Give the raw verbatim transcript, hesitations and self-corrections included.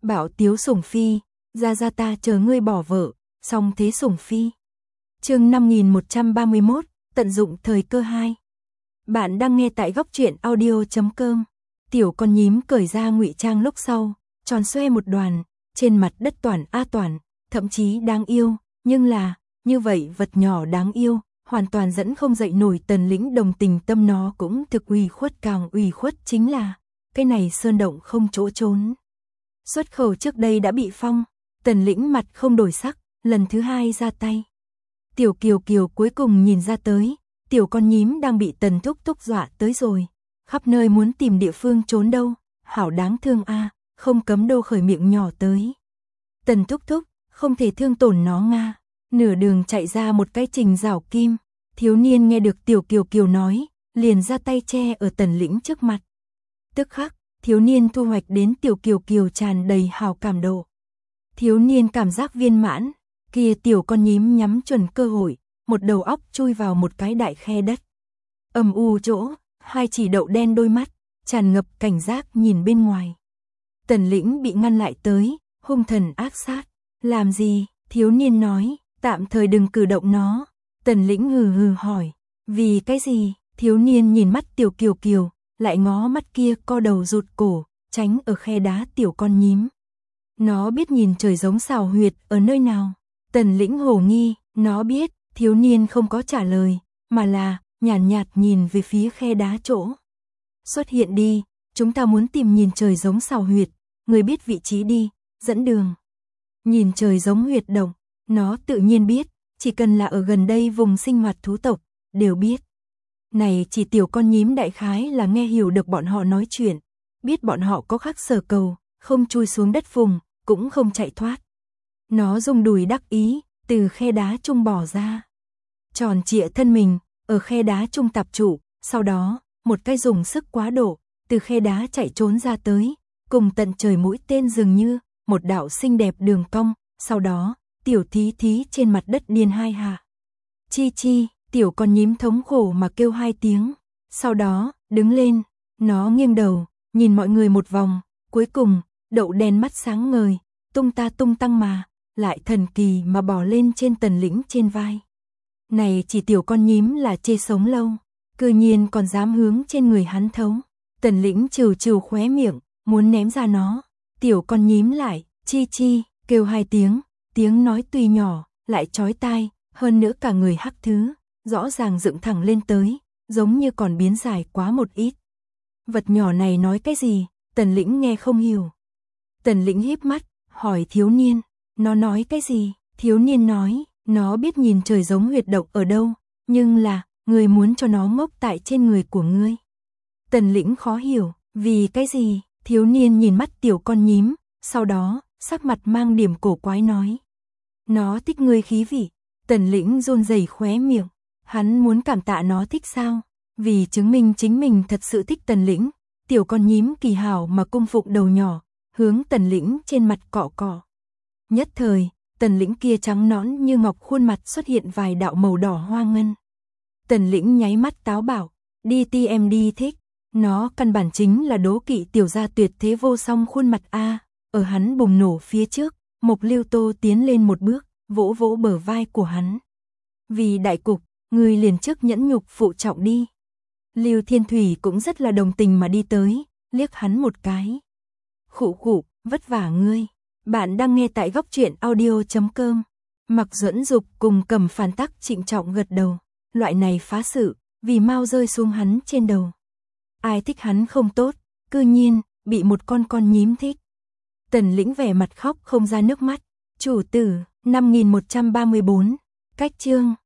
Bảo Tiếu Sủng Phi, ra ra ta chờ ngươi bỏ vợ, song thế Sủng Phi. Chương năm nghìn một trăm ba mươi mốt, tận dụng thời cơ hai. Bạn đang nghe tại góc truyện audio chấm com. Tiểu con nhím cởi ra ngụy trang lúc sau, tròn xoe một đoàn, trên mặt đất toàn a toàn, thậm chí đáng yêu, nhưng là, như vậy vật nhỏ đáng yêu, hoàn toàn dẫn không dậy nổi Tần Lĩnh đồng tình tâm. Nó cũng thực ủy khuất, càng ủy khuất chính là, cái này sơn động không chỗ trốn. Xuất khẩu trước đây đã bị phong, Tần Lĩnh mặt không đổi sắc, lần thứ hai ra tay. Tiểu Kiều Kiều cuối cùng nhìn ra tới, tiểu con nhím đang bị Tần Thúc Thúc dọa tới rồi, khắp nơi muốn tìm địa phương trốn đâu, hảo đáng thương a, không cấm đô khởi miệng nhỏ tới. Tần Thúc Thúc, không thể thương tổn nó nga. Nửa đường chạy ra một cái Trình Giảo Kim, thiếu niên nghe được tiểu Kiều Kiều nói, liền ra tay che ở Tần Lĩnh trước mặt. Tức khắc, thiếu niên thu hoạch đến tiểu Kiều Kiều tràn đầy hào cảm độ. Thiếu niên cảm giác viên mãn, kia tiểu con nhím nhắm chuẩn cơ hội, một đầu óc chui vào một cái đại khe đất. Âm u chỗ, hai chỉ đậu đen đôi mắt, tràn ngập cảnh giác nhìn bên ngoài. Tần Lĩnh bị ngăn lại tới, hung thần ác sát. Làm gì? Thiếu niên nói, tạm thời đừng cử động nó. Tần Lĩnh hừ hừ hỏi, vì cái gì? Thiếu niên nhìn mắt tiểu Kiều Kiều, lại ngó mắt kia co đầu rụt cổ, tránh ở khe đá tiểu con nhím. Nó biết nhìn trời giống xào huyệt ở nơi nào. Tần Lĩnh hồ nghi, nó biết, thiếu niên không có trả lời, mà là, nhàn nhạt, nhạt nhìn về phía khe đá chỗ. Xuất hiện đi, chúng ta muốn tìm nhìn trời giống xào huyệt, người biết vị trí đi, dẫn đường. Nhìn trời giống huyệt động, nó tự nhiên biết, chỉ cần là ở gần đây vùng sinh hoạt thú tộc, đều biết. Này chỉ tiểu con nhím đại khái là nghe hiểu được bọn họ nói chuyện, biết bọn họ có khắc sở cầu, không chui xuống đất vùng, cũng không chạy thoát. Nó rung đùi đắc ý, từ khe đá trung bỏ ra. Tròn trịa thân mình, ở khe đá trung tập trụ, sau đó, một cái dùng sức quá độ, từ khe đá chạy trốn ra tới, cùng tận trời mũi tên dường như, một đạo xinh đẹp đường cong, sau đó, tiểu thí thí trên mặt đất điên hai hạ. Chi chi, tiểu con nhím thống khổ mà kêu hai tiếng, sau đó, đứng lên, nó nghiêng đầu, nhìn mọi người một vòng, cuối cùng, đậu đen mắt sáng ngời, tung ta tung tăng mà, lại thần kỳ mà bò lên trên Tần Lĩnh trên vai. Này chỉ tiểu con nhím là chê sống lâu, cư nhiên còn dám hướng trên người hắn thấu. Tần Lĩnh trừ trừ khóe miệng, muốn ném ra nó. Tiểu con nhím lại, chi chi, kêu hai tiếng, tiếng nói tuy nhỏ, lại chói tai, hơn nữa cả người hắc thứ, rõ ràng dựng thẳng lên tới, giống như còn biến dài quá một ít. Vật nhỏ này nói cái gì, Tần Lĩnh nghe không hiểu. Tần Lĩnh híp mắt, hỏi thiếu niên, nó nói cái gì? Thiếu niên nói, nó biết nhìn trời giống huyệt động ở đâu, nhưng là, người muốn cho nó ngốc tại trên người của ngươi. Tần Lĩnh khó hiểu, vì cái gì? Thiếu niên nhìn mắt tiểu con nhím, sau đó, sắc mặt mang điểm cổ quái nói. Nó thích ngươi khí vị. Tần Lĩnh run rẩy khóe miệng, hắn muốn cảm tạ nó thích sao? Vì chứng minh chính mình thật sự thích Tần Lĩnh, tiểu con nhím kỳ hảo mà cung phụng đầu nhỏ, hướng Tần Lĩnh trên mặt cọ cọ. Nhất thời, Tần Lĩnh kia trắng nõn như ngọc khuôn mặt xuất hiện vài đạo màu đỏ hoa ngân. Tần Lĩnh nháy mắt táo bảo, đi ti em đi thích. Nó căn bản chính là đố kỵ tiểu gia tuyệt thế vô song khuôn mặt a. Ở hắn bùng nổ phía trước, Mộc Lưu Tô tiến lên một bước, vỗ vỗ bờ vai của hắn. Vì đại cục, ngươi liền trước nhẫn nhục phụ trọng đi. Lưu Thiên Thủy cũng rất là đồng tình mà đi tới, liếc hắn một cái. Khụ khụ, vất vả ngươi. Bạn đang nghe tại góc truyện audio chấm com. Mặc Duẫn Dục cùng Cầm Phản Tắc trịnh trọng gật đầu. Loại này phá sự, vì mau rơi xuống hắn trên đầu. Ai thích hắn không tốt, cư nhiên, bị một con con nhím thích. Tần Lĩnh vẻ mặt khóc không ra nước mắt. Chủ tử, năm nghìn một trăm ba mươi bốn. Cách chương.